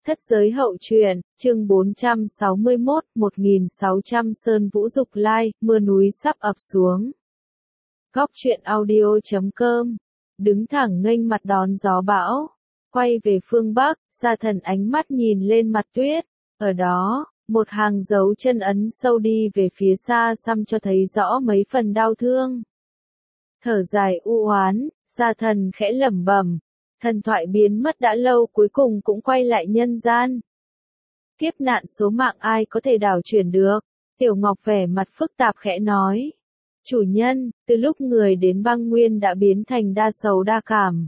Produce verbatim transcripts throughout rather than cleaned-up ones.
Thất giới hậu truyện, chương bốn trăm sáu mươi mốt, một nghìn sáu trăm Sơn Vũ Dục Lai, mưa núi sắp ập xuống. Góc truyện audio chấm com. Đứng thẳng nghênh mặt đón gió bão. Quay về phương Bắc, Sa Thần ánh mắt nhìn lên mặt tuyết. Ở đó, một hàng dấu chân ấn sâu đi về phía xa xăm cho thấy rõ mấy phần đau thương. Thở dài u oán, Sa Thần khẽ lẩm bẩm. Thần thoại biến mất đã lâu cuối cùng cũng quay lại nhân gian. Kiếp nạn số mạng ai có thể đảo chuyển được? Tiểu Ngọc vẻ mặt phức tạp khẽ nói. Chủ nhân, từ lúc người đến băng nguyên đã biến thành đa sầu đa cảm.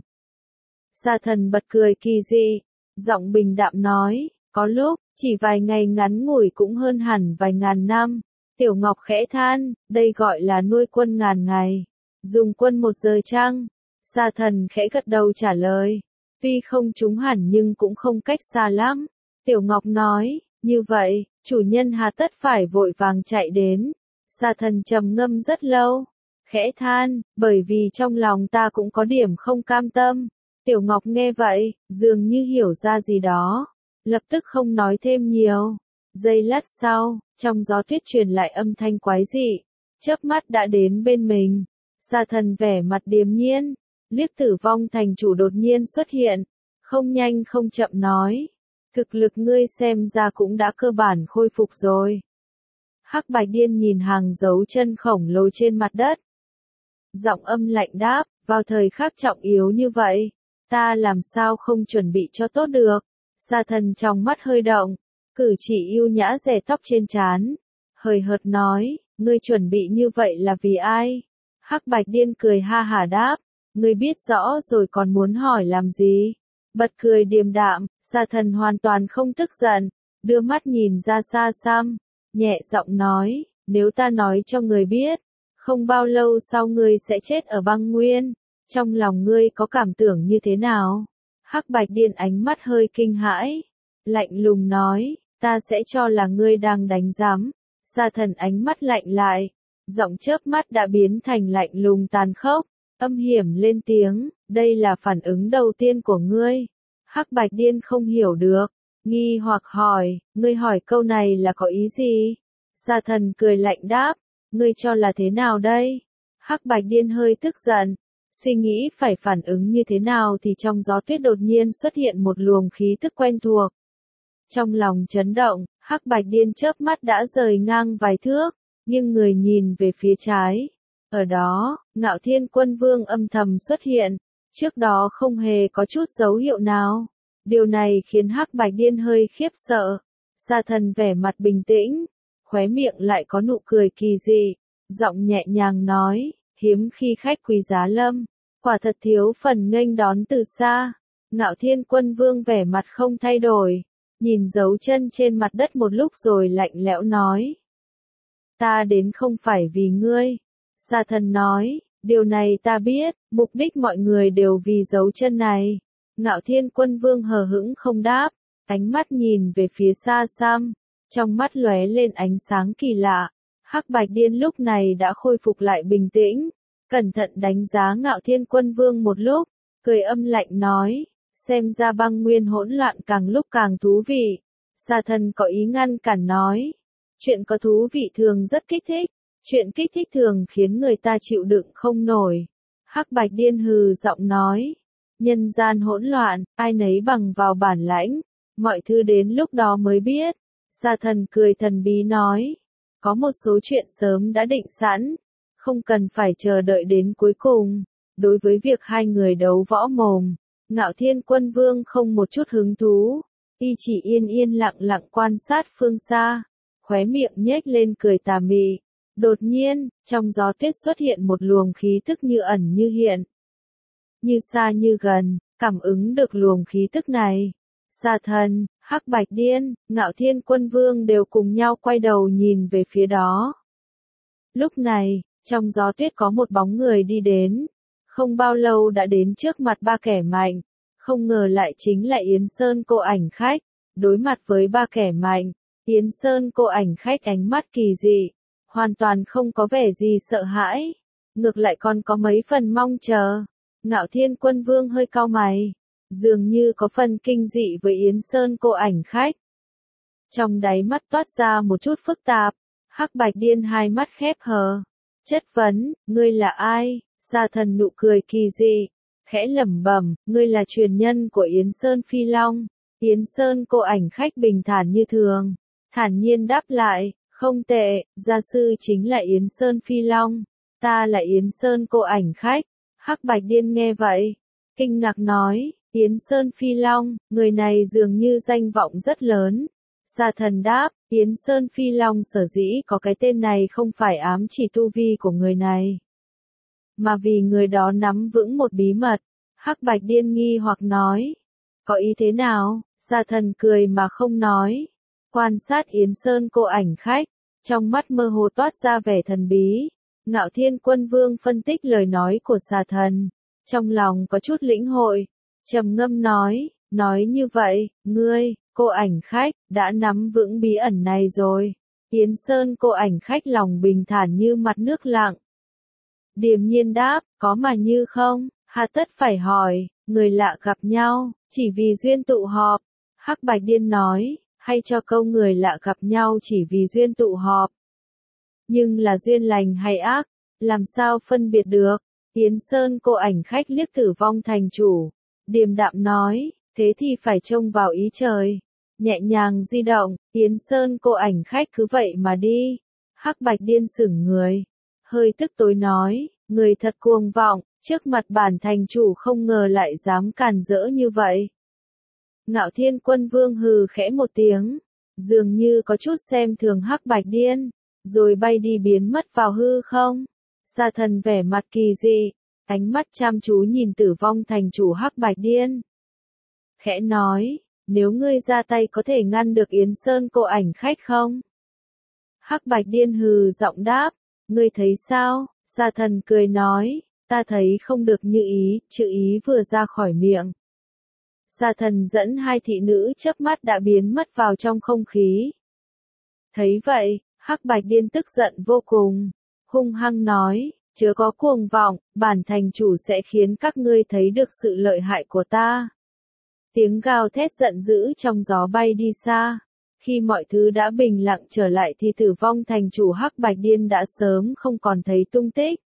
Sa Thần bật cười kỳ dị, giọng bình đạm nói, có lúc, chỉ vài ngày ngắn ngủi cũng hơn hẳn vài ngàn năm. Tiểu Ngọc khẽ than, đây gọi là nuôi quân ngàn ngày, dùng quân một giờ chăng? Sa Thần khẽ gật đầu trả lời, tuy không trúng hẳn nhưng cũng không cách xa lắm. Tiểu Ngọc nói, như vậy, chủ nhân hà tất phải vội vàng chạy đến. Sa Thần trầm ngâm rất lâu, khẽ than, bởi vì trong lòng ta cũng có điểm không cam tâm. Tiểu Ngọc nghe vậy, dường như hiểu ra gì đó, lập tức không nói thêm nhiều. Giây lát sau, trong gió tuyết truyền lại âm thanh quái dị, chớp mắt đã đến bên mình. Sa Thần vẻ mặt điềm nhiên, liếc Tử Vong thành chủ đột nhiên xuất hiện, không nhanh không chậm nói, thực lực ngươi xem ra cũng đã cơ bản khôi phục rồi. Hắc Bạch Điên nhìn hàng dấu chân khổng lồ trên mặt đất, giọng âm lạnh đáp, vào thời khắc trọng yếu như vậy, ta làm sao không chuẩn bị cho tốt được. Sa Thần trong mắt hơi động, cử chỉ yêu nhã rẻ tóc trên trán, hời hợt nói, ngươi chuẩn bị như vậy là vì ai? Hắc Bạch Điên cười ha hả đáp, ngươi biết rõ rồi còn muốn hỏi làm gì? Bật cười điềm đạm, Sa Thần hoàn toàn không tức giận, đưa mắt nhìn ra xa xăm, nhẹ giọng nói, nếu ta nói cho ngươi biết, không bao lâu sau ngươi sẽ chết ở băng nguyên, trong lòng ngươi có cảm tưởng như thế nào? Hắc Bạch Điên ánh mắt hơi kinh hãi, lạnh lùng nói, ta sẽ cho là ngươi đang đánh giám. Sa Thần ánh mắt lạnh lại, giọng chớp mắt đã biến thành lạnh lùng tàn khốc, âm hiểm lên tiếng, đây là phản ứng đầu tiên của ngươi. Hắc Bạch Điên không hiểu được, nghi hoặc hỏi, ngươi hỏi câu này là có ý gì? Sa Thần cười lạnh đáp, ngươi cho là thế nào đây? Hắc Bạch Điên hơi tức giận, suy nghĩ phải phản ứng như thế nào thì trong gió tuyết đột nhiên xuất hiện một luồng khí tức quen thuộc. Trong lòng chấn động, Hắc Bạch Điên chớp mắt đã rời ngang vài thước, nhưng người nhìn về phía trái. Ở đó, Ngạo Thiên Quân Vương âm thầm xuất hiện, trước đó không hề có chút dấu hiệu nào. Điều này khiến Hắc Bạch Điên hơi khiếp sợ. Sa Thần vẻ mặt bình tĩnh, khóe miệng lại có nụ cười kỳ dị, giọng nhẹ nhàng nói, hiếm khi khách quý giá lâm, quả thật thiếu phần nghênh đón từ xa. Ngạo Thiên Quân Vương vẻ mặt không thay đổi, nhìn dấu chân trên mặt đất một lúc rồi lạnh lẽo nói. Ta đến không phải vì ngươi. Sa Thần nói, điều này ta biết, mục đích mọi người đều vì dấu chân này. Ngạo Thiên Quân Vương hờ hững không đáp, ánh mắt nhìn về phía xa xăm, trong mắt lóe lên ánh sáng kỳ lạ. Hắc Bạch Điên lúc này đã khôi phục lại bình tĩnh, cẩn thận đánh giá Ngạo Thiên Quân Vương một lúc, cười âm lạnh nói, xem ra băng nguyên hỗn loạn càng lúc càng thú vị. Sa Thần có ý ngăn cản nói, chuyện có thú vị thường rất kích thích, chuyện kích thích thường khiến người ta chịu đựng không nổi. Hắc Bạch Điên hừ giọng nói, nhân gian hỗn loạn, ai nấy bằng vào bản lãnh, mọi thứ đến lúc đó mới biết. Sa Thần cười thần bí nói, có một số chuyện sớm đã định sẵn, không cần phải chờ đợi đến cuối cùng. Đối với việc hai người đấu võ mồm, Ngạo Thiên Quân Vương không một chút hứng thú, y chỉ yên yên lặng lặng quan sát phương xa, khóe miệng nhếch lên cười tà mị. Đột nhiên, trong gió tuyết xuất hiện một luồng khí tức như ẩn như hiện, như xa như gần, cảm ứng được luồng khí tức này. Sa Thần, Hắc Bạch Điên, Ngạo Thiên Quân Vương đều cùng nhau quay đầu nhìn về phía đó. Lúc này, trong gió tuyết có một bóng người đi đến, không bao lâu đã đến trước mặt ba kẻ mạnh, không ngờ lại chính là Yến Sơn Cô Ảnh Khách. Đối mặt với ba kẻ mạnh, Yến Sơn Cô Ảnh Khách ánh mắt kỳ dị, hoàn toàn không có vẻ gì sợ hãi, ngược lại còn có mấy phần mong chờ. Ngạo Thiên Quân Vương hơi cau mày, dường như có phần kinh dị với Yến Sơn cô ảnh khách. Trong đáy mắt toát ra một chút phức tạp, Hắc Bạch Điên hai mắt khép hờ, chất vấn, ngươi là ai? Sa Thần nụ cười kỳ dị, khẽ lẩm bẩm, ngươi là truyền nhân của Yến Sơn Phi Long. Yến Sơn cô ảnh khách bình thản như thường, thản nhiên đáp lại, không tệ, gia sư chính là Yến Sơn Phi Long, ta là Yến Sơn cô ảnh khách. Hắc Bạch Điên nghe vậy, kinh ngạc nói, Yến Sơn Phi Long, người này dường như danh vọng rất lớn. Sa Thần đáp, Yến Sơn Phi Long sở dĩ có cái tên này không phải ám chỉ tu vi của người này, mà vì người đó nắm vững một bí mật. Hắc Bạch Điên nghi hoặc nói, có ý thế nào? Sa Thần cười mà không nói, quan sát Yến Sơn cô ảnh khách, trong mắt mơ hồ toát ra vẻ thần bí. Ngạo Thiên Quân Vương phân tích lời nói của Sa Thần, trong lòng có chút lĩnh hội, trầm ngâm nói, nói như vậy, ngươi, cô ảnh khách, đã nắm vững bí ẩn này rồi. Yến Sơn cô ảnh khách lòng bình thản như mặt nước lặng. Điềm nhiên đáp, có mà như không, hà tất phải hỏi, người lạ gặp nhau, chỉ vì duyên tụ họp. Hắc Bạch Điên nói, hay cho câu người lạ gặp nhau chỉ vì duyên tụ họp. Nhưng là duyên lành hay ác, làm sao phân biệt được? Yến Sơn cô ảnh khách liếc Tử Vong thành chủ, điềm đạm nói, thế thì phải trông vào ý trời. Nhẹ nhàng di động, Yến Sơn cô ảnh khách cứ vậy mà đi. Hắc Bạch Điên sững người, hơi tức tối nói, người thật cuồng vọng, trước mặt bản thành chủ không ngờ lại dám càn rỡ như vậy. Ngạo Thiên Quân Vương hừ khẽ một tiếng, dường như có chút xem thường Hắc Bạch Điên, rồi bay đi biến mất vào hư không. Sa Thần vẻ mặt kỳ dị, ánh mắt chăm chú nhìn Tử Vong thành chủ Hắc Bạch Điên. Khẽ nói, nếu ngươi ra tay có thể ngăn được Yến Sơn cô ảnh khách không? Hắc Bạch Điên hừ giọng đáp, ngươi thấy sao? Sa Thần cười nói, ta thấy không được như ý, chữ ý vừa ra khỏi miệng. Sa Thần dẫn hai thị nữ chớp mắt đã biến mất vào trong không khí. Thấy vậy, Hắc Bạch Điên tức giận vô cùng, hung hăng nói, chớ có cuồng vọng, bản thành chủ sẽ khiến các ngươi thấy được sự lợi hại của ta. Tiếng gào thét giận dữ trong gió bay đi xa. Khi mọi thứ đã bình lặng trở lại thì Tử Vong thành chủ Hắc Bạch Điên đã sớm không còn thấy tung tích.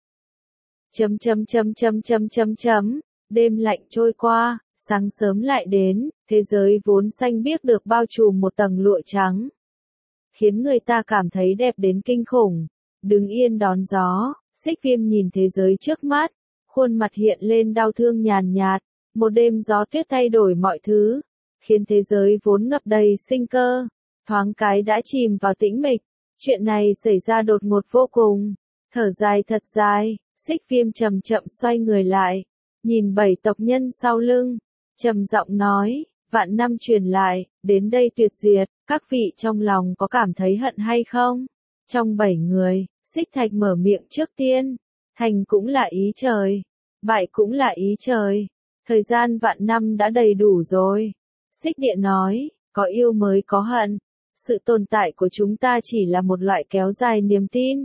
Chấm chấm chấm chấm chấm chấm chấm, đêm lạnh trôi qua, sáng sớm lại đến, thế giới vốn xanh biếc được bao trùm một tầng lụa trắng, khiến người ta cảm thấy đẹp đến kinh khủng. Đứng yên đón gió, Xích Viêm nhìn thế giới trước mắt, khuôn mặt hiện lên đau thương nhàn nhạt. Một đêm gió tuyết thay đổi mọi thứ, khiến thế giới vốn ngập đầy sinh cơ, thoáng cái đã chìm vào tĩnh mịch. Chuyện này xảy ra đột ngột vô cùng. Thở dài thật dài, Xích Viêm chậm chậm xoay người lại, nhìn bảy tộc nhân sau lưng, trầm giọng nói, vạn năm truyền lại, đến đây tuyệt diệt, các vị trong lòng có cảm thấy hận hay không? Trong bảy người, Xích Thạch mở miệng trước tiên, thành cũng là ý trời, bại cũng là ý trời. Thời gian vạn năm đã đầy đủ rồi. Xích Địa nói, có yêu mới có hận. Sự tồn tại của chúng ta chỉ là một loại kéo dài niềm tin.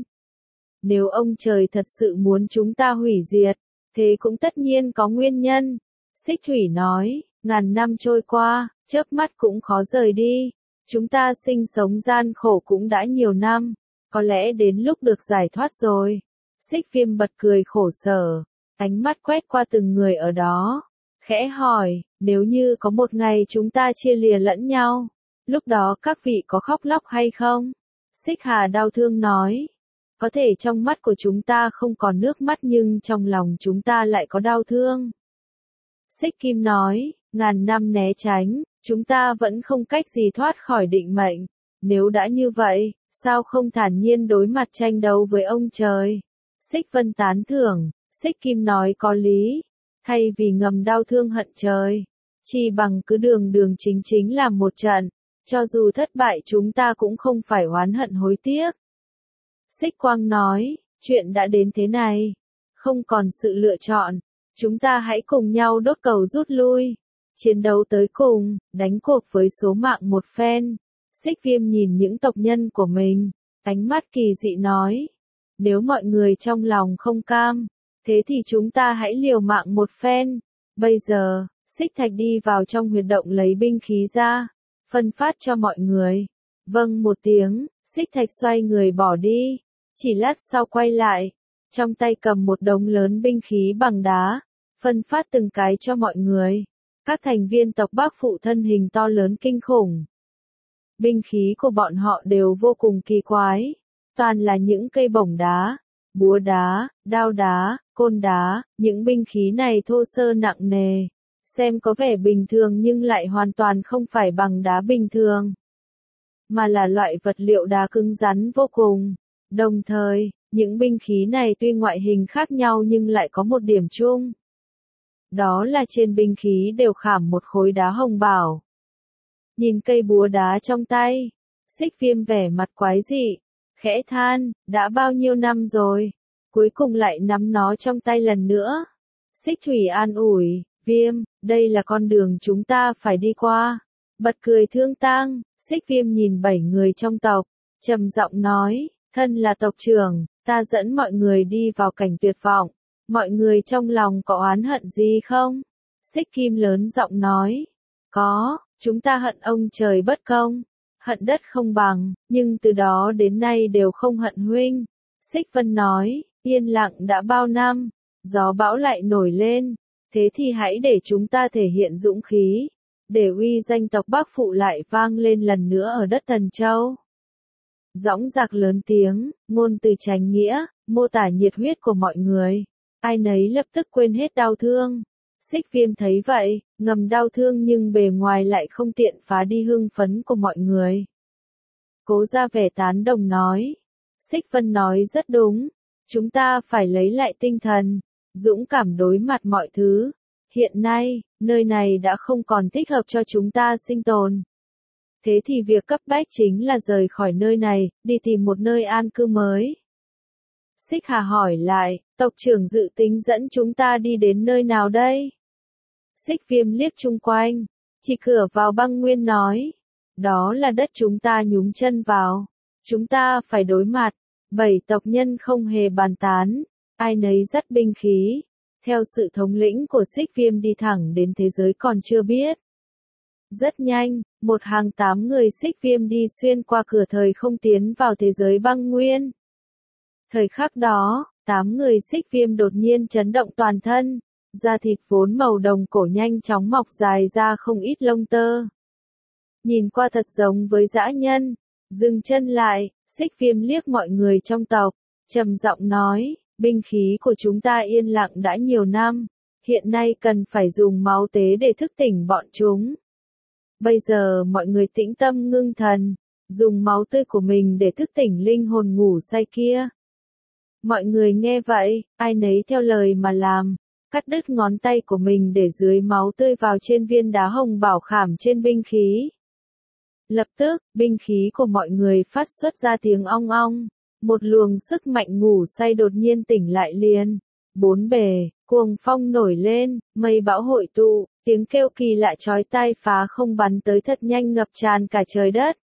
Nếu ông trời thật sự muốn chúng ta hủy diệt, thế cũng tất nhiên có nguyên nhân. Xích Thủy nói, ngàn năm trôi qua, chớp mắt cũng khó rời đi. Chúng ta sinh sống gian khổ cũng đã nhiều năm, có lẽ đến lúc được giải thoát rồi. Xích Viêm bật cười khổ sở, ánh mắt quét qua từng người ở đó, khẽ hỏi, nếu như có một ngày chúng ta chia lìa lẫn nhau, lúc đó các vị có khóc lóc hay không? Xích Hà đau thương nói, có thể trong mắt của chúng ta không còn nước mắt nhưng trong lòng chúng ta lại có đau thương. Xích Kim nói, ngàn năm né tránh, chúng ta vẫn không cách gì thoát khỏi định mệnh. Nếu đã như vậy, sao không thản nhiên đối mặt tranh đấu với ông trời? Xích Vân tán thưởng, Xích Kim nói có lý. Thay vì ngầm đau thương hận trời, chỉ bằng cứ đường đường chính chính làm một trận, cho dù thất bại chúng ta cũng không phải oán hận hối tiếc. Xích Quang nói, chuyện đã đến thế này, không còn sự lựa chọn, chúng ta hãy cùng nhau đốt cầu rút lui, chiến đấu tới cùng, đánh cuộc với số mạng một phen. Xích Viêm nhìn những tộc nhân của mình, ánh mắt kỳ dị nói, nếu mọi người trong lòng không cam, thế thì chúng ta hãy liều mạng một phen. Bây giờ, Xích Thạch đi vào trong huyệt động lấy binh khí ra, phân phát cho mọi người. Vâng một tiếng, Xích Thạch xoay người bỏ đi, chỉ lát sau quay lại, trong tay cầm một đống lớn binh khí bằng đá, phân phát từng cái cho mọi người. Các thành viên tộc Bắc Phụ thân hình to lớn kinh khủng. Binh khí của bọn họ đều vô cùng kỳ quái, toàn là những cây bổng đá, búa đá, đao đá, côn đá, những binh khí này thô sơ nặng nề, xem có vẻ bình thường nhưng lại hoàn toàn không phải bằng đá bình thường, mà là loại vật liệu đá cứng rắn vô cùng. Đồng thời, những binh khí này tuy ngoại hình khác nhau nhưng lại có một điểm chung. Đó là trên binh khí đều khảm một khối đá hồng bảo. Nhìn cây búa đá trong tay, Xích Viêm vẻ mặt quái dị, khẽ than, đã bao nhiêu năm rồi, cuối cùng lại nắm nó trong tay lần nữa. Xích Thủy an ủi, Viêm, đây là con đường chúng ta phải đi qua. Bật cười thương tang, Xích Viêm nhìn bảy người trong tộc, trầm giọng nói, thân là tộc trưởng, ta dẫn mọi người đi vào cảnh tuyệt vọng. Mọi người trong lòng có oán hận gì không? Xích Kim lớn giọng nói, có, chúng ta hận ông trời bất công, hận đất không bằng, nhưng từ đó đến nay đều không hận huynh. Xích Vân nói, yên lặng đã bao năm, gió bão lại nổi lên, thế thì hãy để chúng ta thể hiện dũng khí, để uy danh tộc Bắc Phụ lại vang lên lần nữa ở đất Thần Châu. Dõng dạc lớn tiếng, ngôn từ chánh nghĩa, mô tả nhiệt huyết của mọi người. Ai nấy lập tức quên hết đau thương. Xích Viêm thấy vậy, ngầm đau thương nhưng bề ngoài lại không tiện phá đi hưng phấn của mọi người. Cố ra vẻ tán đồng nói. Xích Vân nói rất đúng. Chúng ta phải lấy lại tinh thần, dũng cảm đối mặt mọi thứ. Hiện nay, nơi này đã không còn thích hợp cho chúng ta sinh tồn. Thế thì việc cấp bách chính là rời khỏi nơi này, đi tìm một nơi an cư mới. Xích Hà hỏi lại, tộc trưởng dự tính dẫn chúng ta đi đến nơi nào đây? Xích Viêm liếc chung quanh, chỉ cửa vào băng nguyên nói, đó là đất chúng ta nhúng chân vào, chúng ta phải đối mặt. Bảy tộc nhân không hề bàn tán, ai nấy dắt binh khí, theo sự thống lĩnh của Xích Viêm đi thẳng đến thế giới còn chưa biết. Rất nhanh, một hàng tám người Xích Viêm đi xuyên qua cửa thời không tiến vào thế giới băng nguyên. Thời khắc đó, tám người Xích Viêm đột nhiên chấn động toàn thân, da thịt vốn màu đồng cổ nhanh chóng mọc dài ra không ít lông tơ. Nhìn qua thật giống với dã nhân, dừng chân lại, Xích Viêm liếc mọi người trong tộc, trầm giọng nói, binh khí của chúng ta yên lặng đã nhiều năm, hiện nay cần phải dùng máu tế để thức tỉnh bọn chúng. Bây giờ mọi người tĩnh tâm ngưng thần, dùng máu tươi của mình để thức tỉnh linh hồn ngủ say kia. Mọi người nghe vậy, ai nấy theo lời mà làm, cắt đứt ngón tay của mình để dưới máu tươi vào trên viên đá hồng bảo khảm trên binh khí. Lập tức, binh khí của mọi người phát xuất ra tiếng ong ong, một luồng sức mạnh ngủ say đột nhiên tỉnh lại liền. Bốn bề, cuồng phong nổi lên, mây bão hội tụ, tiếng kêu kỳ lạ chói tai phá không bắn tới thật nhanh ngập tràn cả trời đất.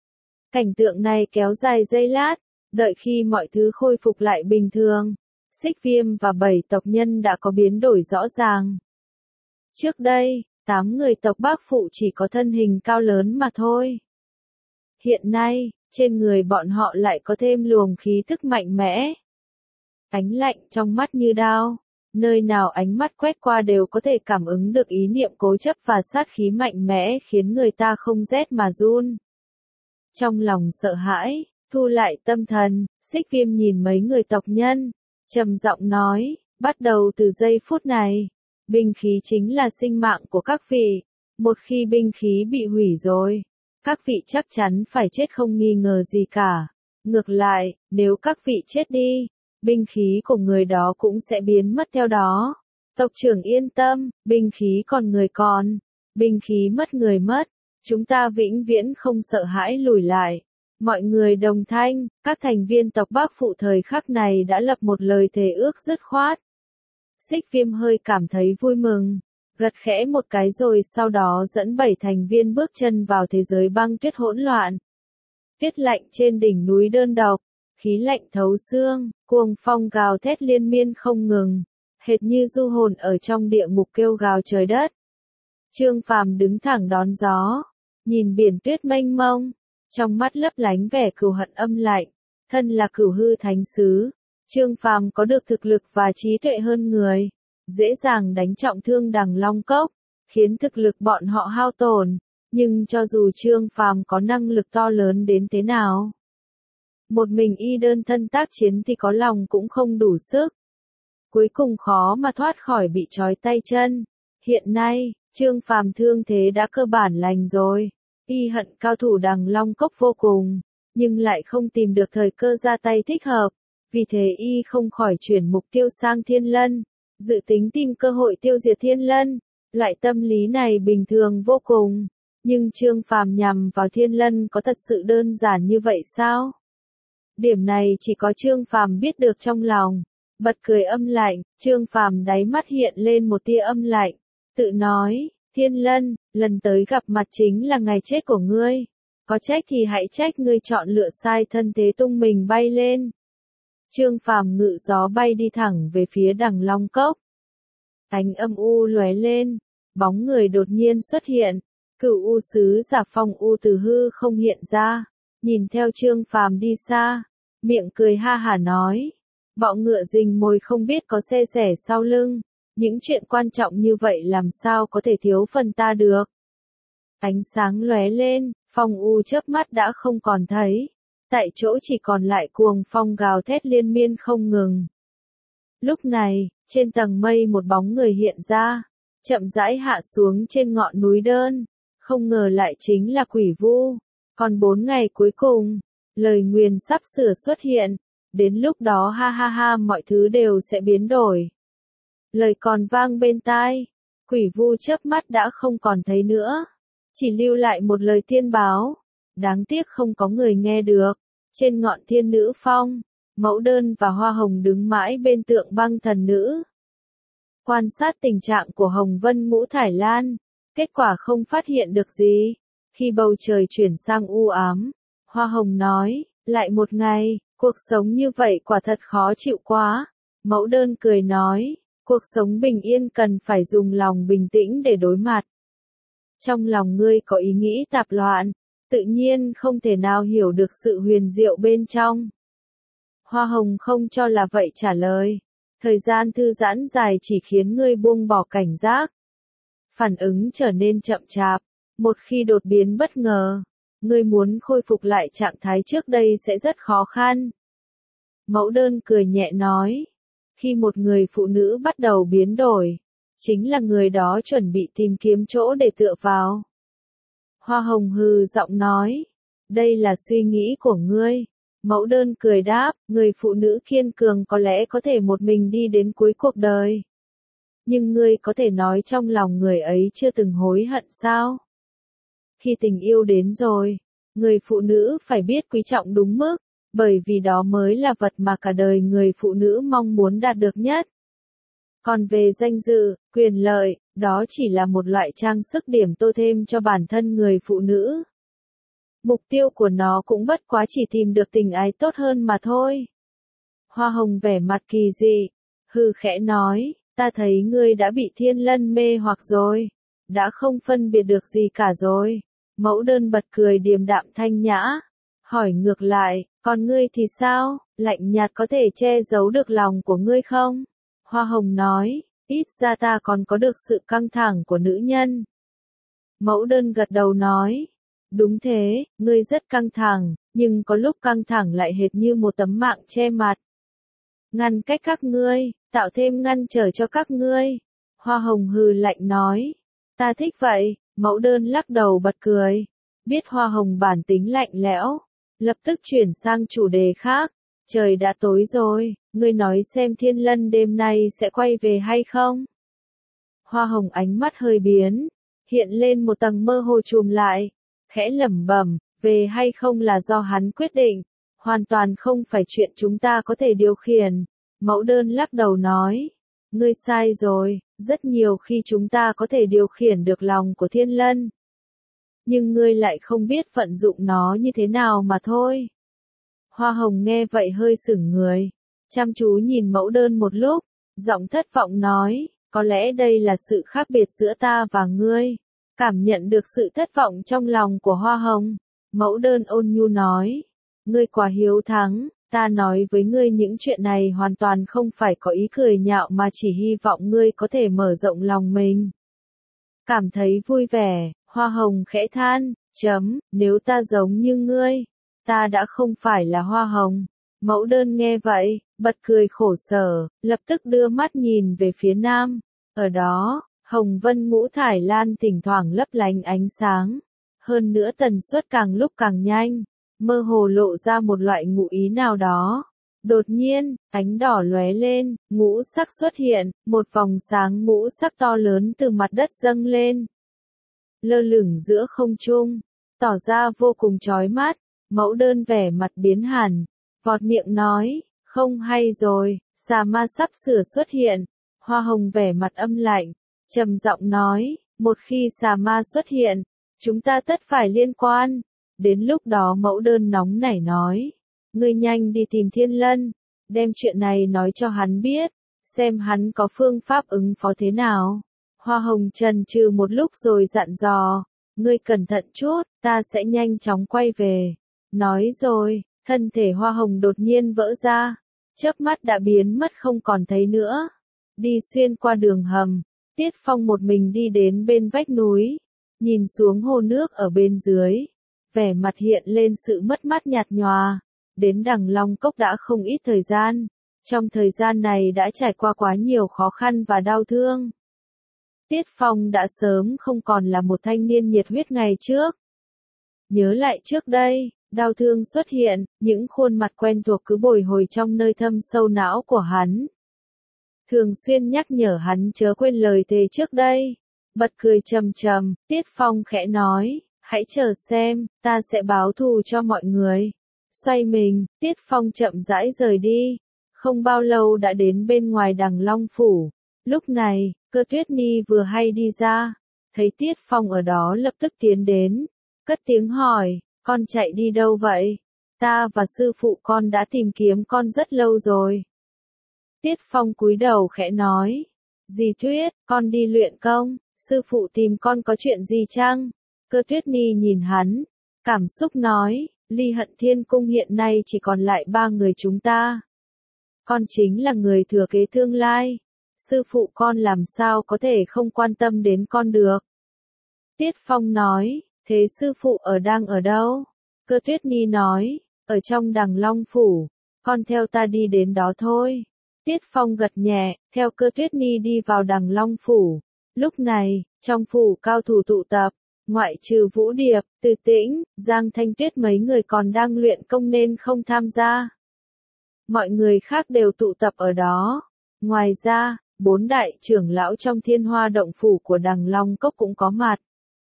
Cảnh tượng này kéo dài giây lát, đợi khi mọi thứ khôi phục lại bình thường, Xích Viêm và bảy tộc nhân đã có biến đổi rõ ràng. Trước đây, tám người tộc Bắc Phụ chỉ có thân hình cao lớn mà thôi. Hiện nay, trên người bọn họ lại có thêm luồng khí thức mạnh mẽ. Ánh lạnh trong mắt như đao, nơi nào ánh mắt quét qua đều có thể cảm ứng được ý niệm cố chấp và sát khí mạnh mẽ khiến người ta không rét mà run. Trong lòng sợ hãi, thu lại tâm thần, Xích Viêm nhìn mấy người tộc nhân, trầm giọng nói, bắt đầu từ giây phút này, binh khí chính là sinh mạng của các vị, một khi binh khí bị hủy rồi, các vị chắc chắn phải chết không nghi ngờ gì cả. Ngược lại, nếu các vị chết đi, binh khí của người đó cũng sẽ biến mất theo đó. Tộc trưởng yên tâm, binh khí còn người còn, binh khí mất người mất, chúng ta vĩnh viễn không sợ hãi lùi lại. Mọi người đồng thanh, các thành viên tộc Bắc Phụ thời khắc này đã lập một lời thề ước dứt khoát. Xích Viêm hơi cảm thấy vui mừng, gật khẽ một cái rồi sau đó dẫn bảy thành viên bước chân vào thế giới băng tuyết hỗn loạn. Tuyết lạnh trên đỉnh núi đơn độc, khí lạnh thấu xương, cuồng phong gào thét liên miên không ngừng, hệt như du hồn ở trong địa ngục kêu gào trời đất. Trương Phàm đứng thẳng đón gió, nhìn biển tuyết mênh mông, trong mắt lấp lánh vẻ cừu hận âm lạnh, thân là Cửu Hư Thánh Sứ, Trương Phàm có được thực lực và trí tuệ hơn người, dễ dàng đánh trọng thương Đằng Long Cốc, khiến thực lực bọn họ hao tổn, nhưng cho dù Trương Phàm có năng lực to lớn đến thế nào, một mình y đơn thân tác chiến thì có lòng cũng không đủ sức. Cuối cùng khó mà thoát khỏi bị trói tay chân. Hiện nay, Trương Phàm thương thế đã cơ bản lành rồi. Y hận cao thủ Đằng Long Cốc vô cùng, nhưng lại không tìm được thời cơ ra tay thích hợp. Vì thế y không khỏi chuyển mục tiêu sang Thiên Lân, dự tính tìm cơ hội tiêu diệt Thiên Lân. Loại tâm lý này bình thường vô cùng, nhưng Trương Phàm nhằm vào Thiên Lân có thật sự đơn giản như vậy sao? Điểm này chỉ có Trương Phàm biết được trong lòng. Bật cười âm lạnh, Trương Phàm đáy mắt hiện lên một tia âm lạnh, tự nói, Thiên Lân, lần tới gặp mặt chính là ngày chết của ngươi. Có trách thì hãy trách ngươi chọn lựa sai thân thế tung mình bay lên. Trương Phàm ngự gió bay đi thẳng về phía Đằng Long Cốc. Ánh âm u lóe lên, bóng người đột nhiên xuất hiện, Cửu U sứ giả Phong U từ hư không hiện ra, nhìn theo Trương Phàm đi xa, miệng cười ha hả nói, bọ ngựa rình mồi không biết có xe sẻ sau lưng, những chuyện quan trọng như vậy làm sao có thể thiếu phần ta được. Ánh sáng lóe lên, Phong U chớp mắt đã không còn thấy, tại chỗ chỉ còn lại cuồng phong gào thét liên miên không ngừng. Lúc này, trên tầng mây một bóng người hiện ra, chậm rãi hạ xuống trên ngọn núi đơn, không ngờ lại chính là Quỷ Vu. Còn bốn ngày cuối cùng, lời nguyền sắp sửa xuất hiện, đến lúc đó ha ha ha mọi thứ đều sẽ biến đổi. Lời còn vang bên tai, Quỷ Vu chớp mắt đã không còn thấy nữa, chỉ lưu lại một lời tiên báo, đáng tiếc không có người nghe được. Trên ngọn Thiên Nữ Phong, Mẫu Đơn và Hoa Hồng đứng mãi bên tượng Băng Thần Nữ, quan sát tình trạng của Hồng Vân Ngũ Thải Lan, kết quả không phát hiện được gì. Khi bầu trời chuyển sang u ám, Hoa Hồng nói, lại một ngày, cuộc sống như vậy quả thật khó chịu quá. Mẫu Đơn cười nói, cuộc sống bình yên cần phải dùng lòng bình tĩnh để đối mặt. Trong lòng ngươi có ý nghĩ tạp loạn, tự nhiên không thể nào hiểu được sự huyền diệu bên trong. Hoa Hồng không cho là vậy trả lời, thời gian thư giãn dài chỉ khiến ngươi buông bỏ cảnh giác. Phản ứng trở nên chậm chạp, một khi đột biến bất ngờ, ngươi muốn khôi phục lại trạng thái trước đây sẽ rất khó khăn. Mẫu Đơn cười nhẹ nói, khi một người phụ nữ bắt đầu biến đổi, chính là người đó chuẩn bị tìm kiếm chỗ để tựa vào. Hoa Hồng hừ giọng nói, đây là suy nghĩ của ngươi. Mẫu Đơn cười đáp, người phụ nữ kiên cường có lẽ có thể một mình đi đến cuối cuộc đời. Nhưng ngươi có thể nói trong lòng người ấy chưa từng hối hận sao? Khi tình yêu đến rồi, người phụ nữ phải biết quý trọng đúng mức, bởi vì đó mới là vật mà cả đời người phụ nữ mong muốn đạt được nhất. Còn về danh dự, quyền lợi, đó chỉ là một loại trang sức điểm tô thêm cho bản thân người phụ nữ. Mục tiêu của nó cũng bất quá chỉ tìm được tình ái tốt hơn mà thôi. Hoa Hồng vẻ mặt kỳ dị, hừ khẽ nói, ta thấy ngươi đã bị Thiên Lân mê hoặc rồi, đã không phân biệt được gì cả rồi. Mẫu Đơn bật cười điềm đạm thanh nhã, hỏi ngược lại, còn ngươi thì sao, lạnh nhạt có thể che giấu được lòng của ngươi không? Hoa Hồng nói, ít ra ta còn có được sự căng thẳng của nữ nhân. Mẫu Đơn gật đầu nói, đúng thế, ngươi rất căng thẳng, nhưng có lúc căng thẳng lại hệt như một tấm mạng che mặt, ngăn cách các ngươi, tạo thêm ngăn trở cho các ngươi. Hoa Hồng hừ lạnh nói, ta thích vậy. Mẫu Đơn lắc đầu bật cười, biết Hoa Hồng bản tính lạnh lẽo, lập tức chuyển sang chủ đề khác. Trời đã tối rồi, ngươi nói xem Thiên Lân đêm nay sẽ quay về hay không? Hoa Hồng ánh mắt hơi biến, hiện lên một tầng mơ hồ trùm lại, khẽ lẩm bẩm, về hay không là do hắn quyết định, hoàn toàn không phải chuyện chúng ta có thể điều khiển. Mẫu Đơn lắc đầu nói, ngươi sai rồi, rất nhiều khi chúng ta có thể điều khiển được lòng của Thiên Lân. Nhưng ngươi lại không biết vận dụng nó như thế nào mà thôi. Hoa Hồng nghe vậy hơi sửng người, chăm chú nhìn Mẫu Đơn một lúc, giọng thất vọng nói, có lẽ đây là sự khác biệt giữa ta và ngươi. Cảm nhận được sự thất vọng trong lòng của Hoa Hồng, mẫu đơn ôn nhu nói, ngươi quá hiếu thắng, ta nói với ngươi những chuyện này hoàn toàn không phải có ý cười nhạo mà chỉ hy vọng ngươi có thể mở rộng lòng mình. Cảm thấy vui vẻ, Hoa Hồng khẽ than, chấm, nếu ta giống như ngươi, ta đã không phải là Hoa Hồng. Mẫu đơn nghe vậy, bật cười khổ sở, lập tức đưa mắt nhìn về phía nam. Ở đó, hồng vân ngũ thải lan thỉnh thoảng lấp lánh ánh sáng. Hơn nữa tần suất càng lúc càng nhanh, mơ hồ lộ ra một loại ngụ ý nào đó. Đột nhiên, ánh đỏ lóe lên, ngũ sắc xuất hiện, một vòng sáng ngũ sắc to lớn từ mặt đất dâng lên. Lơ lửng giữa không trung, tỏ ra vô cùng chói mắt, mẫu đơn vẻ mặt biến hẳn, vọt miệng nói, không hay rồi, xà ma sắp sửa xuất hiện. Hoa Hồng vẻ mặt âm lạnh, trầm giọng nói, một khi xà ma xuất hiện, chúng ta tất phải liên quan. Đến lúc đó mẫu đơn nóng nảy nói, ngươi nhanh đi tìm Thiên Lân, đem chuyện này nói cho hắn biết, xem hắn có phương pháp ứng phó thế nào. Hoa Hồng chần chừ một lúc rồi dặn dò, ngươi cẩn thận chút, ta sẽ nhanh chóng quay về. Nói rồi, thân thể Hoa Hồng đột nhiên vỡ ra, chớp mắt đã biến mất không còn thấy nữa. Đi xuyên qua đường hầm, Tiết Phong một mình đi đến bên vách núi, nhìn xuống hồ nước ở bên dưới, vẻ mặt hiện lên sự mất mát nhạt nhòa. Đến Đằng Long Cốc đã không ít thời gian, trong thời gian này đã trải qua quá nhiều khó khăn và đau thương. Tiết Phong đã sớm không còn là một thanh niên nhiệt huyết ngày trước. Nhớ lại trước đây, đau thương xuất hiện, những khuôn mặt quen thuộc cứ bồi hồi trong nơi thâm sâu não của hắn. Thường xuyên nhắc nhở hắn chớ quên lời thề trước đây. Bật cười trầm trầm, Tiết Phong khẽ nói, hãy chờ xem, ta sẽ báo thù cho mọi người. Xoay mình, Tiết Phong chậm rãi rời đi. Không bao lâu đã đến bên ngoài Đằng Long Phủ. Lúc này, Cơ Tuyết Nhi vừa hay đi ra, thấy Tiết Phong ở đó lập tức tiến đến, cất tiếng hỏi, con chạy đi đâu vậy? Ta và sư phụ con đã tìm kiếm con rất lâu rồi. Tiết Phong cúi đầu khẽ nói, dì Tuyết, con đi luyện công, sư phụ tìm con có chuyện gì chăng? Cơ Tuyết Nhi nhìn hắn, cảm xúc nói, Ly Hận Thiên Cung hiện nay chỉ còn lại ba người chúng ta. Con chính là người thừa kế tương lai. Sư phụ con làm sao có thể không quan tâm đến con được. Tiết Phong nói, thế sư phụ ở đang ở đâu? Cơ Tuyết Nhi nói, ở trong Đằng Long Phủ, con theo ta đi đến đó thôi. Tiết Phong gật nhẹ, theo Cơ Tuyết Nhi đi vào Đằng Long Phủ. Lúc này, trong phủ cao thủ tụ tập, ngoại trừ Vũ Điệp, Từ Tĩnh, Giang Thanh Tuyết mấy người còn đang luyện công nên không tham gia. Mọi người khác đều tụ tập ở đó. Ngoài ra, bốn đại trưởng lão trong Thiên Hoa Động Phủ của Đằng Long Cốc cũng có mặt.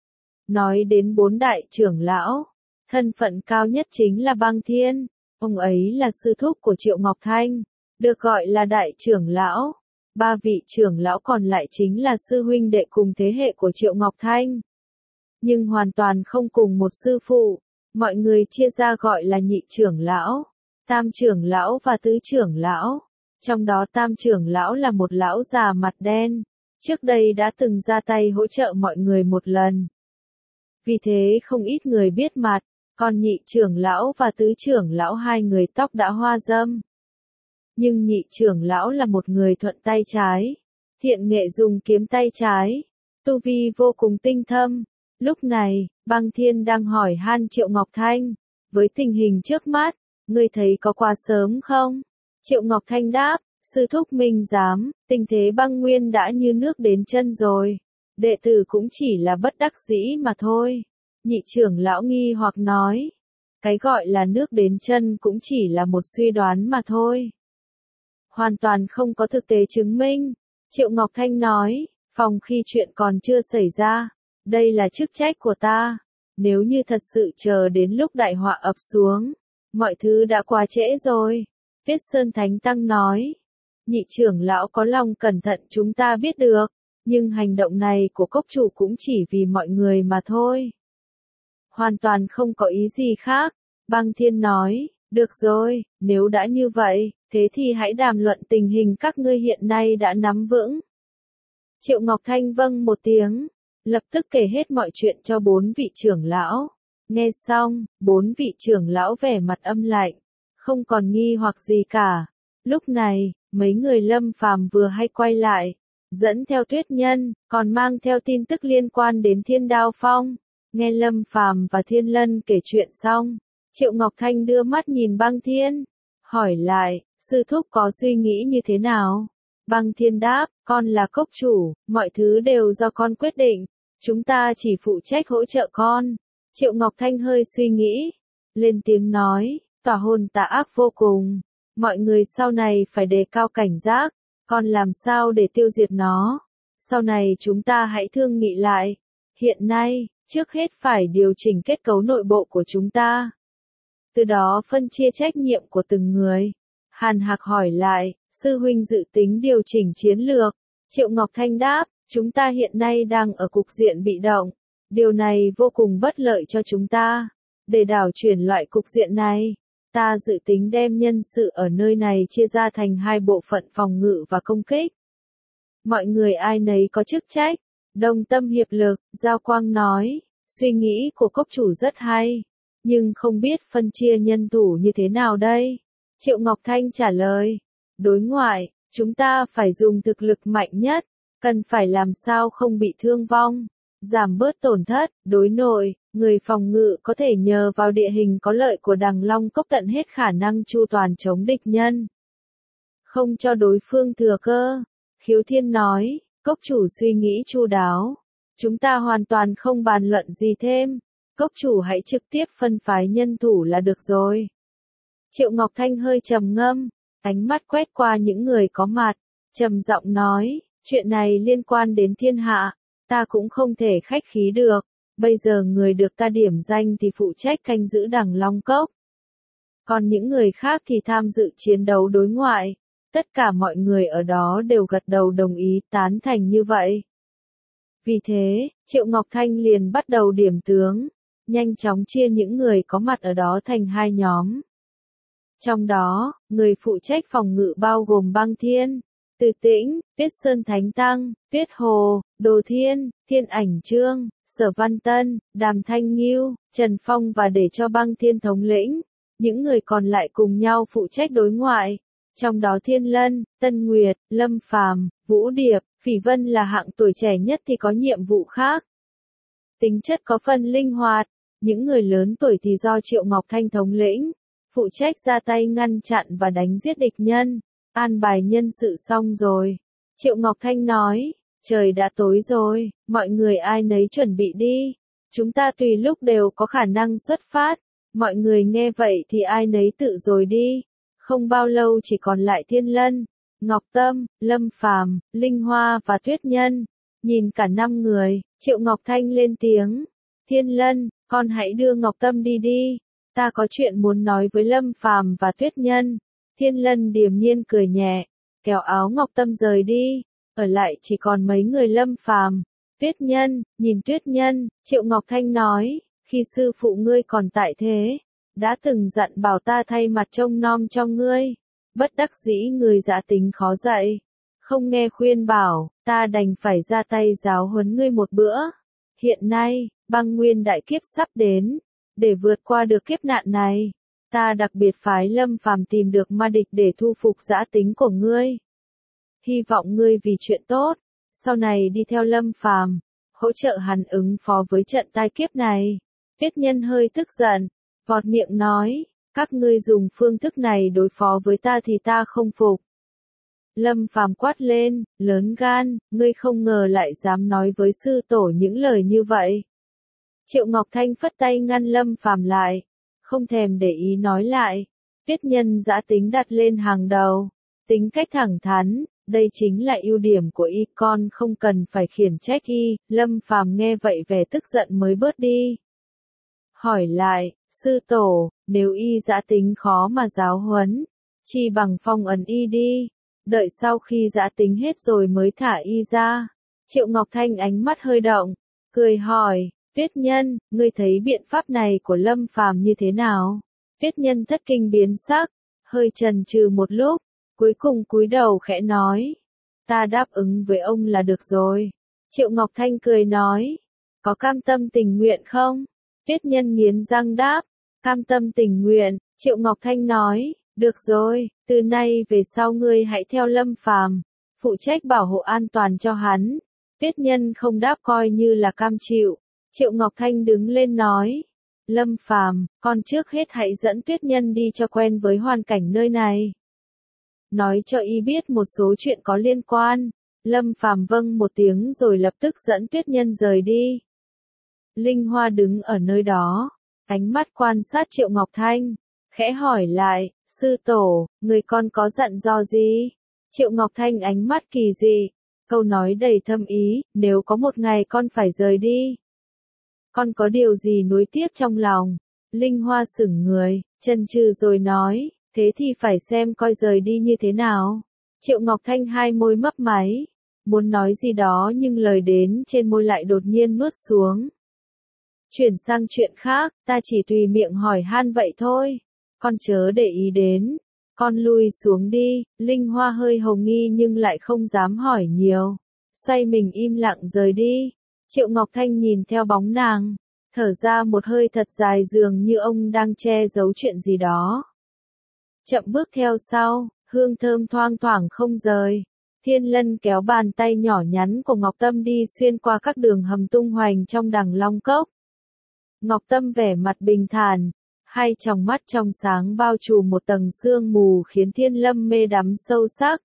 Nói đến bốn đại trưởng lão, thân phận cao nhất chính là Băng Thiên, ông ấy là sư thúc của Triệu Ngọc Thanh, được gọi là đại trưởng lão. Ba vị trưởng lão còn lại chính là sư huynh đệ cùng thế hệ của Triệu Ngọc Thanh. Nhưng hoàn toàn không cùng một sư phụ, mọi người chia ra gọi là nhị trưởng lão, tam trưởng lão và tứ trưởng lão. Trong đó tam trưởng lão là một lão già mặt đen, trước đây đã từng ra tay hỗ trợ mọi người một lần. Vì thế không ít người biết mặt, còn nhị trưởng lão và tứ trưởng lão hai người tóc đã hoa râm. Nhưng nhị trưởng lão là một người thuận tay trái, thiện nghệ dùng kiếm tay trái, tu vi vô cùng tinh thâm. Lúc này, Băng Thiên đang hỏi han Triệu Ngọc Thanh, với tình hình trước mắt, ngươi thấy có quá sớm không? Triệu Ngọc Thanh đáp, sư thúc minh giám, tình thế băng nguyên đã như nước đến chân rồi. Đệ tử cũng chỉ là bất đắc dĩ mà thôi. Nhị trưởng lão nghi hoặc nói, cái gọi là nước đến chân cũng chỉ là một suy đoán mà thôi. Hoàn toàn không có thực tế chứng minh. Triệu Ngọc Thanh nói, phòng khi chuyện còn chưa xảy ra, đây là chức trách của ta. Nếu như thật sự chờ đến lúc đại họa ập xuống, mọi thứ đã quá trễ rồi. Viết Sơn Thánh Tăng nói, nhị trưởng lão có lòng cẩn thận chúng ta biết được, nhưng hành động này của cốc chủ cũng chỉ vì mọi người mà thôi. Hoàn toàn không có ý gì khác. Băng Thiên nói, được rồi, nếu đã như vậy, thế thì hãy đàm luận tình hình các ngươi hiện nay đã nắm vững. Triệu Ngọc Thanh vâng một tiếng, lập tức kể hết mọi chuyện cho bốn vị trưởng lão. Nghe xong, bốn vị trưởng lão vẻ mặt âm lạnh, không còn nghi hoặc gì cả. Lúc này, mấy người Lâm Phàm vừa hay quay lại, dẫn theo Tuyết Nhân, còn mang theo tin tức liên quan đến Thiên Đao Phong. Nghe Lâm Phàm và Thiên Lân kể chuyện xong, Triệu Ngọc Thanh đưa mắt nhìn Băng Thiên, hỏi lại, sư thúc có suy nghĩ như thế nào? Băng Thiên đáp, con là cốc chủ, mọi thứ đều do con quyết định, chúng ta chỉ phụ trách hỗ trợ con. Triệu Ngọc Thanh hơi suy nghĩ, lên tiếng nói, tà hồn tà ác vô cùng, mọi người sau này phải đề cao cảnh giác, con làm sao để tiêu diệt nó? Sau này chúng ta hãy thương nghị lại. Hiện nay, trước hết phải điều chỉnh kết cấu nội bộ của chúng ta. Từ đó phân chia trách nhiệm của từng người. Hàn Hạc hỏi lại, sư huynh dự tính điều chỉnh chiến lược. Triệu Ngọc Thanh đáp, chúng ta hiện nay đang ở cục diện bị động. Điều này vô cùng bất lợi cho chúng ta. Để đảo chuyển loại cục diện này, ta dự tính đem nhân sự ở nơi này chia ra thành hai bộ phận phòng ngự và công kích. Mọi người ai nấy có chức trách, đồng tâm hiệp lực, Giao Quang nói, suy nghĩ của cốc chủ rất hay, nhưng không biết phân chia nhân thủ như thế nào đây? Triệu Ngọc Thanh trả lời, đối ngoại, chúng ta phải dùng thực lực mạnh nhất, cần phải làm sao không bị thương vong, giảm bớt tổn thất, đối nội, người phòng ngự có thể nhờ vào địa hình có lợi của Đằng Long Cốc tận hết khả năng chu toàn chống địch nhân. Không cho đối phương thừa cơ. Khiếu Thiên nói, cốc chủ suy nghĩ chu đáo. Chúng ta hoàn toàn không bàn luận gì thêm. Cốc chủ hãy trực tiếp phân phái nhân thủ là được rồi. Triệu Ngọc Thanh hơi trầm ngâm, ánh mắt quét qua những người có mặt, trầm giọng nói, chuyện này liên quan đến thiên hạ, ta cũng không thể khách khí được. Bây giờ người được ta điểm danh thì phụ trách canh giữ Đằng Long Cốc. Còn những người khác thì tham dự chiến đấu đối ngoại. Tất cả mọi người ở đó đều gật đầu đồng ý tán thành như vậy. Vì thế, Triệu Ngọc Thanh liền bắt đầu điểm tướng, nhanh chóng chia những người có mặt ở đó thành hai nhóm. Trong đó, người phụ trách phòng ngự bao gồm Băng Thiên, Từ Tĩnh, Tuyết Sơn Thánh Tăng, Tuyết Hồ, Đồ Thiên, Thiên Ảnh Trương, Sở Văn Tân, Đàm Thanh Nghiêu, Trần Phong và để cho Băng Thiên thống lĩnh. Những người còn lại cùng nhau phụ trách đối ngoại. Trong đó Thiên Lân, Tân Nguyệt, Lâm Phàm, Vũ Điệp, Phỉ Vân là hạng tuổi trẻ nhất thì có nhiệm vụ khác. Tính chất có phần linh hoạt, những người lớn tuổi thì do Triệu Ngọc Thanh thống lĩnh, phụ trách ra tay ngăn chặn và đánh giết địch nhân. An bài nhân sự xong rồi. Triệu Ngọc Thanh nói, trời đã tối rồi, mọi người ai nấy chuẩn bị đi. Chúng ta tùy lúc đều có khả năng xuất phát. Mọi người nghe vậy thì ai nấy tự rồi đi. Không bao lâu chỉ còn lại Thiên Lân, Ngọc Tâm, Lâm Phàm, Linh Hoa và Tuyết Nhân. Nhìn cả năm người, Triệu Ngọc Thanh lên tiếng. Thiên Lân, con hãy đưa Ngọc Tâm đi đi. Ta có chuyện muốn nói với Lâm Phàm và Tuyết Nhân. Thiên Lân điềm nhiên cười nhẹ, kéo áo Ngọc Tâm rời đi. Ở lại chỉ còn mấy người Lâm Phàm, Tuyết Nhân. Nhìn Tuyết Nhân, Triệu Ngọc Thanh nói, khi sư phụ ngươi còn tại thế, đã từng dặn bảo ta thay mặt trông nom cho ngươi. Bất đắc dĩ người dã tính khó dạy, không nghe khuyên bảo, ta đành phải ra tay giáo huấn ngươi một bữa. Hiện nay, băng nguyên đại kiếp sắp đến, để vượt qua được kiếp nạn này, ta đặc biệt phái Lâm Phàm tìm được ma địch để thu phục dã tính của ngươi. Hy vọng ngươi vì chuyện tốt, sau này đi theo Lâm Phàm, hỗ trợ hắn ứng phó với trận tai kiếp này. Tuyết Nhân hơi tức giận, vọt miệng nói, các ngươi dùng phương thức này đối phó với ta thì ta không phục. Lâm Phàm quát lên, lớn gan, ngươi không ngờ lại dám nói với sư tổ những lời như vậy. Triệu Ngọc Thanh phất tay ngăn Lâm Phàm lại, không thèm để ý nói lại. Tuyết Nhân dã tính đặt lên hàng đầu, tính cách thẳng thắn, đây chính là ưu điểm của y, con không cần phải khiển trách y. Lâm Phàm nghe vậy vẻ tức giận mới bớt đi. Hỏi lại, sư tổ, nếu y dã tính khó mà giáo huấn, chi bằng phong ấn y đi, đợi sau khi dã tính hết rồi mới thả y ra. Triệu Ngọc Thanh ánh mắt hơi động, cười hỏi, Tuyết Nhân, ngươi thấy biện pháp này của Lâm Phàm như thế nào? Tuyết Nhân thất kinh biến sắc, hơi chần chừ một lúc, cuối cùng cúi đầu khẽ nói, ta đáp ứng với ông là được rồi. Triệu Ngọc Thanh cười nói, có cam tâm tình nguyện không? Tuyết Nhân nghiến răng đáp, cam tâm tình nguyện. Triệu Ngọc Thanh nói, được rồi, từ nay về sau ngươi hãy theo Lâm Phàm, phụ trách bảo hộ an toàn cho hắn. Tuyết Nhân không đáp coi như là cam chịu. Triệu Ngọc Thanh đứng lên nói, Lâm Phàm, con trước hết hãy dẫn Tuyết Nhân đi cho quen với hoàn cảnh nơi này. Nói cho y biết một số chuyện có liên quan. Lâm Phàm vâng một tiếng rồi lập tức dẫn Tuyết Nhân rời đi. Linh Hoa đứng ở nơi đó, ánh mắt quan sát Triệu Ngọc Thanh, khẽ hỏi lại, sư tổ, người con có dặn dò gì? Triệu Ngọc Thanh ánh mắt kỳ dị, câu nói đầy thâm ý, nếu có một ngày con phải rời đi. Con có điều gì nuối tiếc trong lòng? Linh Hoa sững người, chần chừ rồi nói, thế thì phải xem coi rời đi như thế nào. Triệu Ngọc Thanh hai môi mấp máy, muốn nói gì đó nhưng lời đến trên môi lại đột nhiên nuốt xuống. Chuyển sang chuyện khác, ta chỉ tùy miệng hỏi han vậy thôi. Con chớ để ý đến. Con lui xuống đi. Linh Hoa hơi hồng nghi nhưng lại không dám hỏi nhiều. Xoay mình im lặng rời đi. Triệu Ngọc Thanh nhìn theo bóng nàng, thở ra một hơi thật dài dường như ông đang che giấu chuyện gì đó. Chậm bước theo sau, hương thơm thoang thoảng không rời. Thiên Lân kéo bàn tay nhỏ nhắn của Ngọc Tâm đi xuyên qua các đường hầm tung hoành trong đằng Long Cốc. Ngọc Tâm vẻ mặt bình thản, hai tròng mắt trong sáng bao trùm một tầng sương mù khiến Thiên Lâm mê đắm sâu sắc.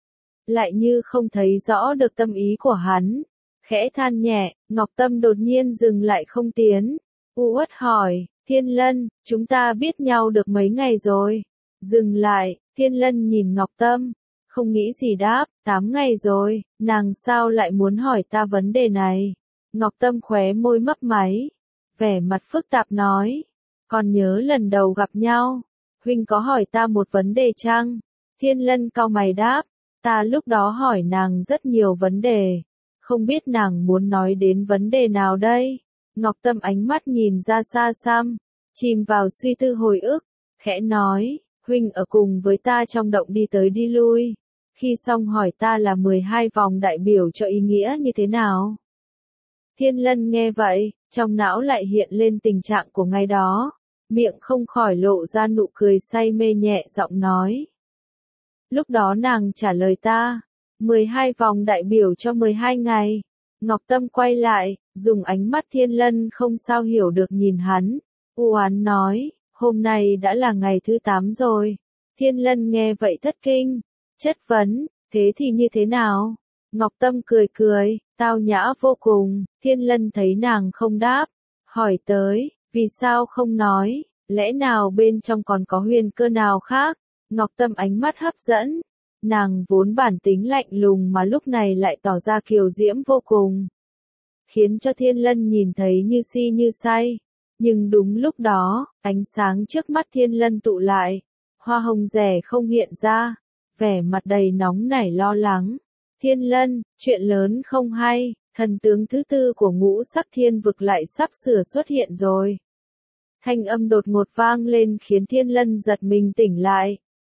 Lại như không thấy rõ được tâm ý của hắn. Khẽ than nhẹ, Ngọc Tâm đột nhiên dừng lại không tiến. U uất hỏi, Thiên Lân, chúng ta biết nhau được mấy ngày rồi? Dừng lại, Thiên Lân nhìn Ngọc Tâm, không nghĩ gì đáp, tám ngày rồi, nàng sao lại muốn hỏi ta vấn đề này? Ngọc Tâm khóe môi mấp máy, vẻ mặt phức tạp nói, còn nhớ lần đầu gặp nhau, huynh có hỏi ta một vấn đề chăng? Thiên Lân cau mày đáp, ta lúc đó hỏi nàng rất nhiều vấn đề, không biết nàng muốn nói đến vấn đề nào đây? Ngọc Tâm ánh mắt nhìn ra xa xăm, chìm vào suy tư hồi ức, khẽ nói, huynh ở cùng với ta trong động đi tới đi lui, khi xong hỏi ta là mười hai vòng đại biểu cho ý nghĩa như thế nào? Thiên Lân nghe vậy, trong não lại hiện lên tình trạng của ngày đó, miệng không khỏi lộ ra nụ cười say mê nhẹ giọng nói. Lúc đó nàng trả lời ta, mười hai vòng đại biểu cho mười hai ngày. Ngọc Tâm quay lại, dùng ánh mắt Thiên Lân không sao hiểu được nhìn hắn, u oán nói, hôm nay đã là ngày thứ tám rồi. Thiên Lân nghe vậy thất kinh, chất vấn, thế thì như thế nào? Ngọc Tâm cười cười, tao nhã vô cùng. Thiên Lân thấy nàng không đáp, hỏi tới, vì sao không nói, lẽ nào bên trong còn có huyền cơ nào khác? Ngọc Tâm ánh mắt hấp dẫn, nàng vốn bản tính lạnh lùng mà lúc này lại tỏ ra kiều diễm vô cùng, khiến cho Thiên Lân nhìn thấy như si như say. Nhưng đúng lúc đó, ánh sáng trước mắt Thiên Lân tụ lại, hoa hồng rẻ không hiện ra, vẻ mặt đầy nóng nảy lo lắng. Thiên Lân, chuyện lớn không hay, thần tướng thứ tư của ngũ sắc thiên vực lại sắp sửa xuất hiện rồi. Thanh âm đột ngột vang lên khiến Thiên Lân giật mình tỉnh lại.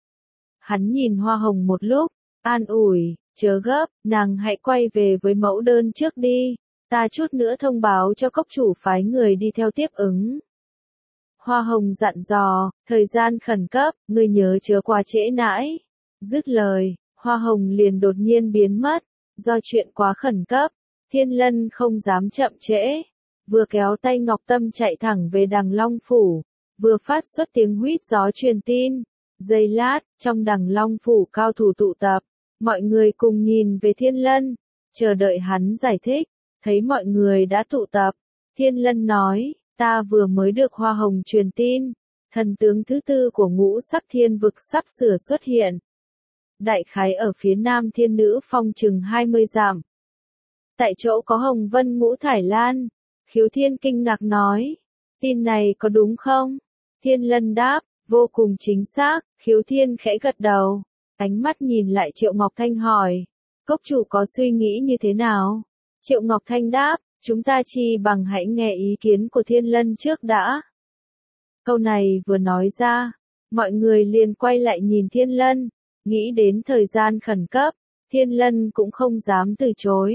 Hắn nhìn hoa hồng một lúc, an ủi, chớ gấp, nàng hãy quay về với mẫu đơn trước đi, ta chút nữa thông báo cho cốc chủ phái người đi theo tiếp ứng. Hoa hồng dặn dò, thời gian khẩn cấp, ngươi nhớ chớ qua trễ nãi. Dứt lời, hoa hồng liền đột nhiên biến mất, do chuyện quá khẩn cấp, Thiên Lân không dám chậm trễ, vừa kéo tay Ngọc Tâm chạy thẳng về đằng Long Phủ, vừa phát xuất tiếng huýt gió truyền tin. Giây lát, trong đằng Long Phủ cao thủ tụ tập, mọi người cùng nhìn về Thiên Lân, chờ đợi hắn giải thích. Thấy mọi người đã tụ tập, Thiên Lân nói, ta vừa mới được hoa hồng truyền tin, thần tướng thứ tư của ngũ sắc thiên vực sắp sửa xuất hiện. Đại khái ở phía nam Thiên Nữ Phong chừng hai mươi dặm. Tại chỗ có Hồng Vân Ngũ Thải Lan. Khiếu Thiên kinh ngạc nói, tin này có đúng không? Thiên Lân đáp, vô cùng chính xác. Khiếu Thiên khẽ gật đầu, ánh mắt nhìn lại Triệu Ngọc Thanh hỏi, cốc chủ có suy nghĩ như thế nào? Triệu Ngọc Thanh đáp, chúng ta chi bằng hãy nghe ý kiến của Thiên Lân trước đã. Câu này vừa nói ra, mọi người liền quay lại nhìn Thiên Lân, nghĩ đến thời gian khẩn cấp, Thiên Lân cũng không dám từ chối.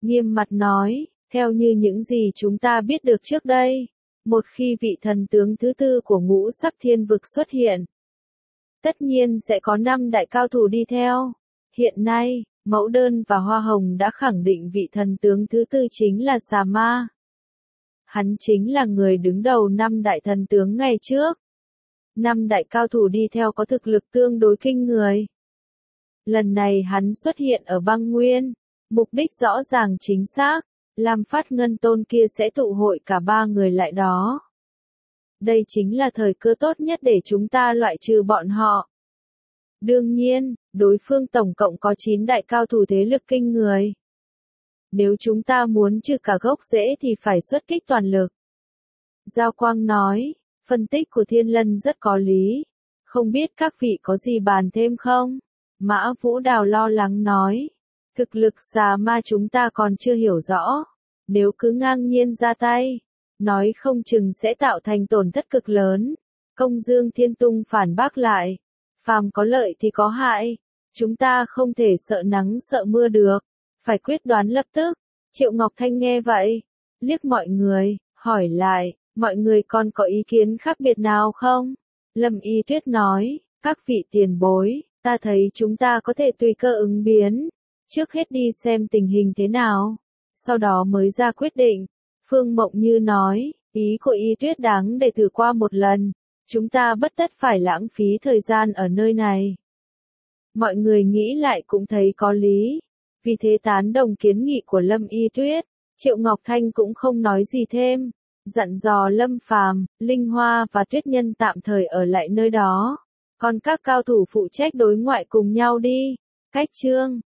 nghiêm mặt nói, theo như những gì chúng ta biết được trước đây, một khi vị thần tướng thứ tư của ngũ sắc thiên vực xuất hiện, tất nhiên sẽ có năm đại cao thủ đi theo. Hiện nay, Mẫu Đơn và Hoa Hồng đã khẳng định vị thần tướng thứ tư chính là Xà Ma. Hắn chính là người đứng đầu năm đại thần tướng ngày trước. Năm đại cao thủ đi theo có thực lực tương đối kinh người. Lần này hắn xuất hiện ở băng nguyên, mục đích rõ ràng chính xác, Lam Phát Ngân Tôn kia sẽ tụ hội cả ba người lại đó. Đây chính là thời cơ tốt nhất để chúng ta loại trừ bọn họ. Đương nhiên, đối phương tổng cộng có chín đại cao thủ thế lực kinh người. Nếu chúng ta muốn trừ cả gốc rễ thì phải xuất kích toàn lực. Giao Quang nói, phân tích của Thiên Lân rất có lý. Không biết các vị có gì bàn thêm không? Mã Vũ Đào lo lắng nói, thực lực Xà Ma chúng ta còn chưa hiểu rõ. Nếu cứ ngang nhiên ra tay, nói không chừng sẽ tạo thành tổn thất cực lớn. Công Dương Thiên Tung phản bác lại, phàm có lợi thì có hại. Chúng ta không thể sợ nắng sợ mưa được, phải quyết đoán lập tức. Triệu Ngọc Thanh nghe vậy, liếc mọi người, hỏi lại, mọi người còn có ý kiến khác biệt nào không? Lâm Y Tuyết nói, các vị tiền bối, ta thấy chúng ta có thể tùy cơ ứng biến, trước hết đi xem tình hình thế nào, sau đó mới ra quyết định. Phương Mộng Như nói, ý của Y Tuyết đáng để thử qua một lần, chúng ta bất tất phải lãng phí thời gian ở nơi này. Mọi người nghĩ lại cũng thấy có lý, vì thế tán đồng kiến nghị của Lâm Y Tuyết. Triệu Ngọc Thanh cũng không nói gì thêm, dặn dò Lâm Phàm, Linh Hoa và Tuyết Nhân tạm thời ở lại nơi đó, còn các cao thủ phụ trách đối ngoại cùng nhau đi. Cách chương